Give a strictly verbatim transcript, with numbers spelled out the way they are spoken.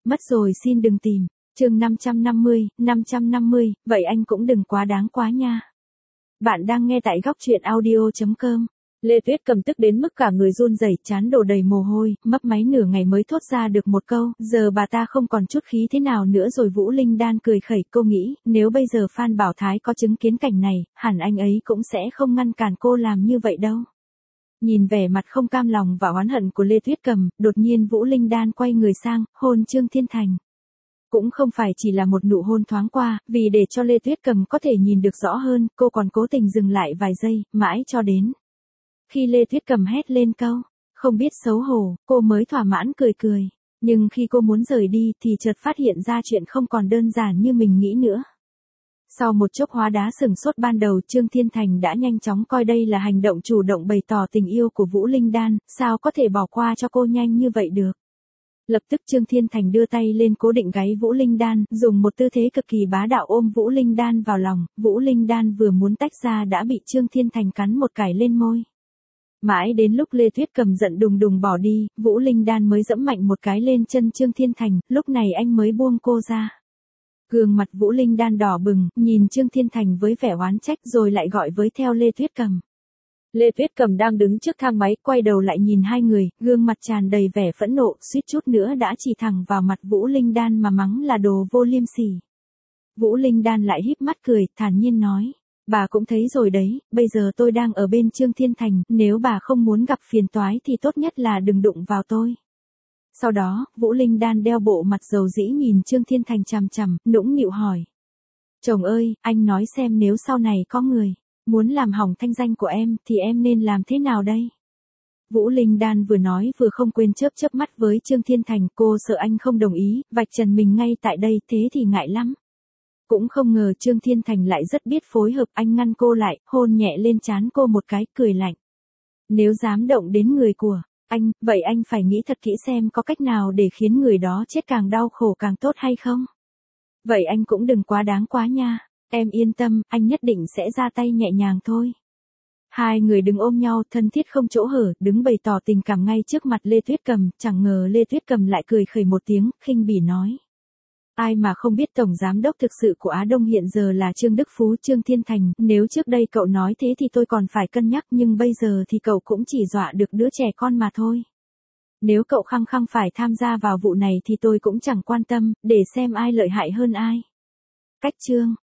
mất rồi xin đừng tìm. Chương năm trăm năm mươi, năm trăm năm mươi, vậy anh cũng đừng quá đáng quá nha. Bạn đang nghe tại góc truyện audio chấm com. Lê Tuyết Cầm tức đến mức cả người run rẩy, trán đổ đầy mồ hôi, mấp máy nửa ngày mới thốt ra được một câu, giờ bà ta không còn chút khí thế nào nữa rồi. Vũ Linh Đan cười khẩy, cô nghĩ, nếu bây giờ Phan Bảo Thái có chứng kiến cảnh này, hẳn anh ấy cũng sẽ không ngăn cản cô làm như vậy đâu. Nhìn vẻ mặt không cam lòng và oán hận của Lê Tuyết Cầm, đột nhiên Vũ Linh Đan quay người sang, hôn Trương Thiên Thành. Cũng không phải chỉ là một nụ hôn thoáng qua, vì để cho Lê Tuyết Cầm có thể nhìn được rõ hơn, cô còn cố tình dừng lại vài giây, mãi cho đến khi Lê Tuyết Cầm hét lên câu, không biết xấu hổ, cô mới thỏa mãn cười cười. Nhưng khi cô muốn rời đi thì chợt phát hiện ra chuyện không còn đơn giản như mình nghĩ nữa. Sau một chốc hóa đá sửng sốt ban đầu, Trương Thiên Thành đã nhanh chóng coi đây là hành động chủ động bày tỏ tình yêu của Vũ Linh Đan, sao có thể bỏ qua cho cô nhanh như vậy được. Lập tức Trương Thiên Thành đưa tay lên cố định gáy Vũ Linh Đan, dùng một tư thế cực kỳ bá đạo ôm Vũ Linh Đan vào lòng. Vũ Linh Đan vừa muốn tách ra đã bị Trương Thiên Thành cắn một cái lên môi. Mãi đến lúc Lê Tuyết Cầm giận đùng đùng bỏ đi, Vũ Linh Đan mới dẫm mạnh một cái lên chân Trương Thiên Thành, lúc này anh mới buông cô ra. Gương mặt Vũ Linh Đan đỏ bừng, nhìn Trương Thiên Thành với vẻ oán trách rồi lại gọi với theo Lê Tuyết Cầm. Lê Tuyết Cầm đang đứng trước thang máy, quay đầu lại nhìn hai người, gương mặt tràn đầy vẻ phẫn nộ, suýt chút nữa đã chỉ thẳng vào mặt Vũ Linh Đan mà mắng là đồ vô liêm sỉ. Vũ Linh Đan lại híp mắt cười, thản nhiên nói, bà cũng thấy rồi đấy, bây giờ tôi đang ở bên Trương Thiên Thành, nếu bà không muốn gặp phiền toái thì tốt nhất là đừng đụng vào tôi. Sau đó, Vũ Linh Đan đeo bộ mặt dầu dĩ nhìn Trương Thiên Thành chằm chằm, nũng nịu hỏi. Chồng ơi, anh nói xem nếu sau này có người muốn làm hỏng thanh danh của em thì em nên làm thế nào đây? Vũ Linh Đan vừa nói vừa không quên chớp chớp mắt với Trương Thiên Thành, cô sợ anh không đồng ý, vạch trần mình ngay tại đây, thế thì ngại lắm. Cũng không ngờ Trương Thiên Thành lại rất biết phối hợp, anh ngăn cô lại, hôn nhẹ lên trán cô một cái, cười lạnh. Nếu dám động đến người của anh, vậy anh phải nghĩ thật kỹ xem có cách nào để khiến người đó chết càng đau khổ càng tốt hay không? Vậy anh cũng đừng quá đáng quá nha. Em yên tâm, anh nhất định sẽ ra tay nhẹ nhàng thôi. Hai người đứng ôm nhau, thân thiết không chỗ hở, đứng bày tỏ tình cảm ngay trước mặt Lê Tuyết Cầm, chẳng ngờ Lê Tuyết Cầm lại cười khẩy một tiếng, khinh bỉ nói. Ai mà không biết tổng giám đốc thực sự của Á Đông hiện giờ là Trương Đức Phú, Trương Thiên Thành, nếu trước đây cậu nói thế thì tôi còn phải cân nhắc, nhưng bây giờ thì cậu cũng chỉ dọa được đứa trẻ con mà thôi. Nếu cậu khăng khăng phải tham gia vào vụ này thì tôi cũng chẳng quan tâm, để xem ai lợi hại hơn ai. Cách chương